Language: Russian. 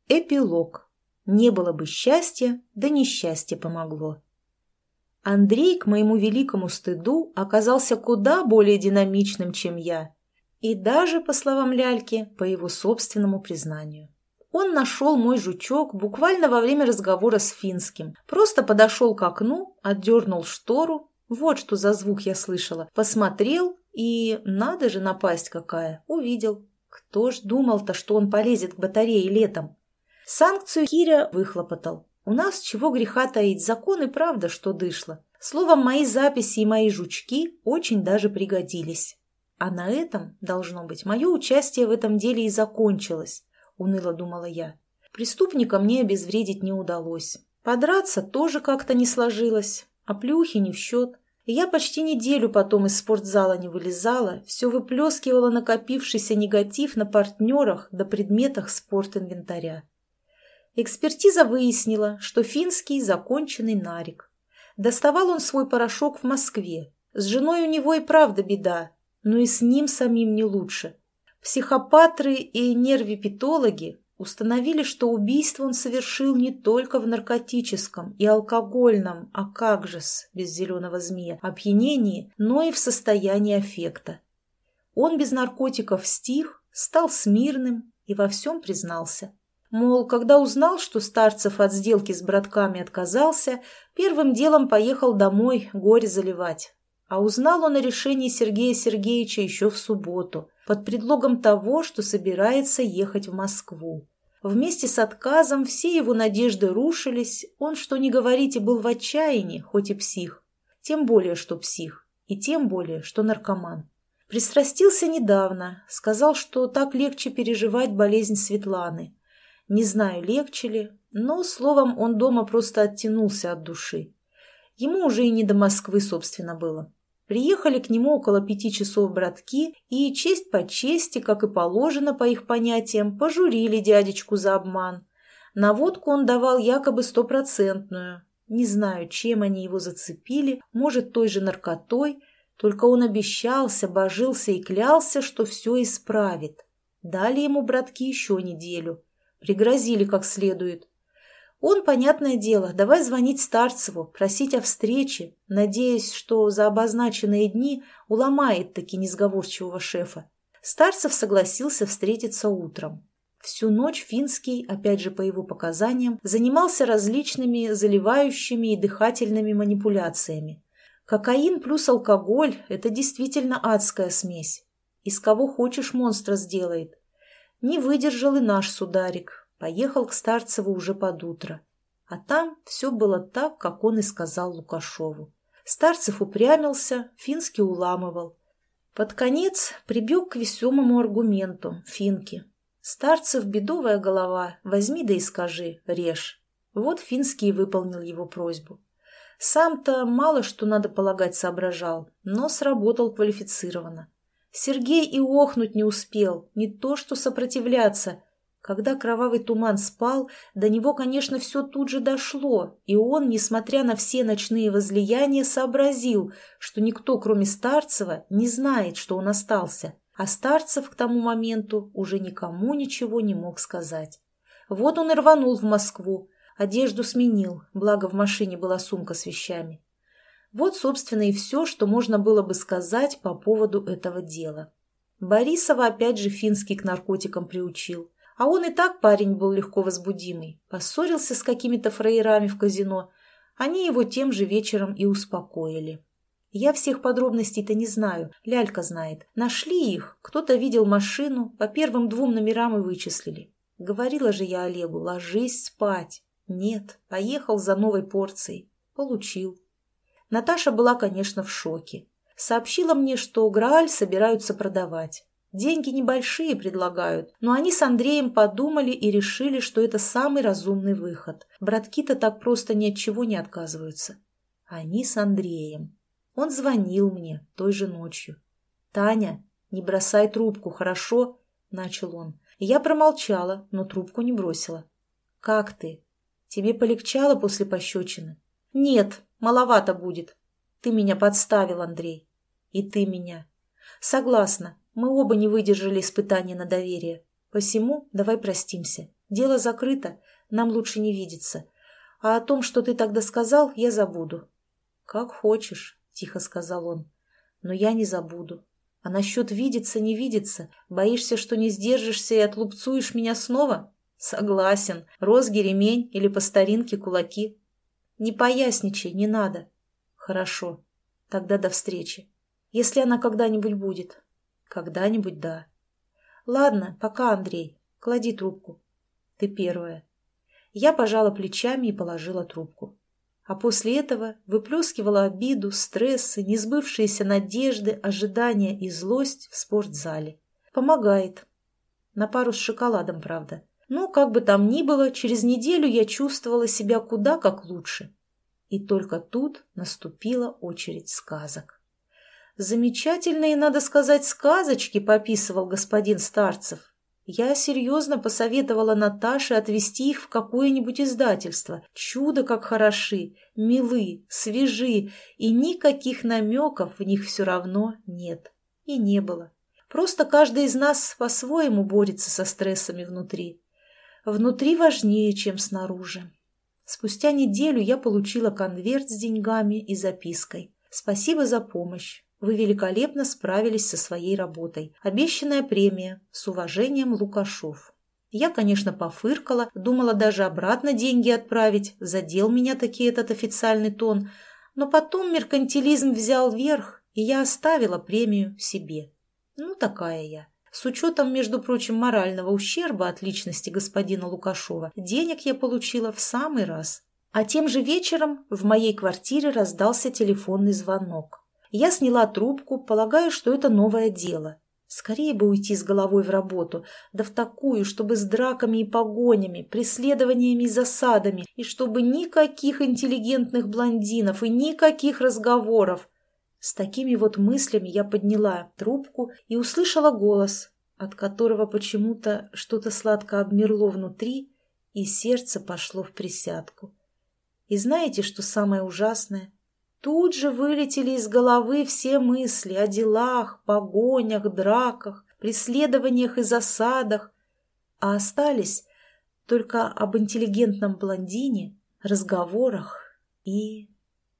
Эпилог. Не было бы счастья, да несчастье помогло. Андрей, к моему великому стыду, оказался куда более динамичным, чем я. И даже, по словам Ляльки, по его собственному признанию. Он нашел мой жучок буквально во время разговора с Финским. Просто подошел к окну, отдернул штору. Вот что за звук я слышала. Посмотрел и, надо же, напасть какая, увидел. Кто ж думал-то, что он полезет к батарее летом? Санкцию Киря выхлопотал. У нас, чего греха таить, закон и правда, что дышло. Словом, мои записи и мои жучки очень даже пригодились. А на этом, должно быть, мое участие в этом деле и закончилось, уныло думала я. Преступника мне обезвредить не удалось. Подраться тоже как-то не сложилось, а плюхи не в счет. И я почти неделю потом из спортзала не вылезала, все выплескивала накопившийся негатив на партнерах да предметах спортинвентаря. Экспертиза выяснила, что Финский – законченный нарик. Доставал он свой порошок в Москве. С женой у него и правда беда, но и с ним самим не лучше. Психопатры и нервипатологи установили, что убийство он совершил не только в наркотическом и алкогольном, а как же-с, без зеленого змея, опьянении, но и в состоянии аффекта. Он без наркотиков стих, стал смирным и во всем признался. Мол, когда узнал, что Старцев от сделки с братками отказался, первым делом поехал домой горе заливать. А узнал он о решении Сергея Сергеевича еще в субботу, под предлогом того, что собирается ехать в Москву. Вместе с отказом все его надежды рушились, он, что ни говорите, был в отчаянии, хоть и псих. Тем более, что псих, и тем более, что наркоман. Пристрастился недавно, сказал, что так легче переживать болезнь Светланы. Не знаю, легче ли, но, словом, он дома просто оттянулся от души. Ему уже и не до Москвы, собственно, было. Приехали к нему около 5 часов братки и, честь по чести, как и положено по их понятиям, пожурили дядечку за обман. На водку он давал якобы 100%. Не знаю, чем они его зацепили, может, той же наркотой, только он обещался, божился и клялся, что все исправит. Дали ему братки еще неделю. Пригрозили как следует. Он, понятное дело, давай звонить Старцеву, просить о встрече, надеясь, что за обозначенные дни уломает таки несговорчивого шефа. Старцев согласился встретиться утром. Всю ночь Финский, опять же по его показаниям, занимался различными заливающими и дыхательными манипуляциями. Кокаин плюс алкоголь – это действительно адская смесь. Из кого хочешь монстра сделает. Не выдержал и наш сударик. Поехал к Старцеву уже под утро. А там все было так, как он и сказал Лукашову. Старцев упрямился, Финский уламывал. Под конец прибег к весомому аргументу Финки. Старцев, бедовая голова, возьми да и скажи, режь. Вот Финский выполнил его просьбу. Сам-то мало что, надо полагать, соображал, но сработал квалифицированно. Сергей и охнуть не успел, не то что сопротивляться. Когда кровавый туман спал, до него, конечно, все тут же дошло, и он, несмотря на все ночные возлияния, сообразил, что никто, кроме Старцева, не знает, что он остался, а Старцев к тому моменту уже никому ничего не мог сказать. Вот он и рванул в Москву, одежду сменил, благо в машине была сумка с вещами. Вот, собственно, и все, что можно было бы сказать по поводу этого дела. Борисова опять же Финский к наркотикам приучил. А он и так парень был легко возбудимый. Поссорился с какими-то фраерами в казино. Они его тем же вечером и успокоили. Я всех подробностей-то не знаю, Лялька знает. Нашли их, кто-то видел машину, по первым 2 номерам и вычислили. Говорила же я Олегу, ложись спать. Нет, поехал за новой порцией. Получил. Наташа была, конечно, в шоке. Сообщила мне, что Грааль собираются продавать. Деньги небольшие предлагают, но они с Андреем подумали и решили, что это самый разумный выход. Братки-то так просто ни от чего не отказываются. Они с Андреем. Он звонил мне той же ночью. «Таня, не бросай трубку, хорошо?» – начал он. Я промолчала, но трубку не бросила. «Как ты? Тебе полегчало после пощечины?» «Нет, маловато будет. Ты меня подставил, Андрей. И ты меня. Согласна, мы оба не выдержали испытания на доверие. Посему давай простимся. Дело закрыто, нам лучше не видеться. А о том, что ты тогда сказал, я забуду». «Как хочешь», — тихо сказал он. «Но я не забуду. А насчет видеться, не видеться, боишься, что не сдержишься и отлупцуешь меня снова? Согласен. Розги, ремень или по старинке кулаки. Не поясничай, не надо». «Хорошо. Тогда до встречи. Если она когда-нибудь будет». «Когда-нибудь, да». «Ладно, пока, Андрей. Клади трубку». «Ты первая». Я пожала плечами и положила трубку. А после этого выплескивала обиду, стрессы, несбывшиеся надежды, ожидания и злость в спортзале. Помогает. На пару с шоколадом, правда. Но, как бы там ни было, через неделю я чувствовала себя куда как лучше. И только тут наступила очередь сказок. Замечательные, надо сказать, сказочки пописывал господин Старцев. Я серьезно посоветовала Наташе отвезти их в какое-нибудь издательство. Чудо как хороши, милы, свежи, и никаких намеков в них все равно нет. И не было. Просто каждый из нас по-своему борется со стрессами внутри. Внутри важнее, чем снаружи. Спустя неделю я получила конверт с деньгами и запиской. «Спасибо за помощь. Вы великолепно справились со своей работой. Обещанная премия. С уважением, Лукашов». Я, конечно, пофыркала, думала даже обратно деньги отправить. Задел меня таки этот официальный тон. Но потом меркантилизм взял верх, и я оставила премию себе. Ну, такая я. С учетом, между прочим, морального ущерба от личности господина Лукашова, денег я получила в самый раз. А тем же вечером в моей квартире раздался телефонный звонок. Я сняла трубку, полагая, что это новое дело. Скорее бы уйти с головой в работу, да в такую, чтобы с драками и погонями, преследованиями и засадами, и чтобы никаких интеллигентных блондинов и никаких разговоров. С такими вот мыслями я подняла трубку и услышала голос, от которого почему-то что-то сладко обмерло внутри, и сердце пошло в присядку. И знаете, что самое ужасное? Тут же вылетели из головы все мысли о делах, погонях, драках, преследованиях и засадах, а остались только об интеллигентном блондине, разговорах и